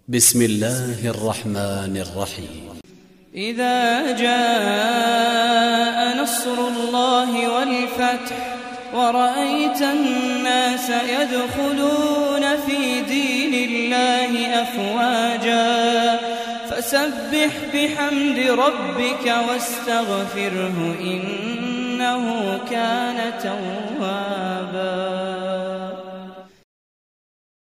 بسم الله الرحمن الرحيم. إذا جاء نصر الله والفتح ورأيت الناس يدخلون في دين الله أفواجا فسبح بحمد ربك واستغفره إنه كان توابا.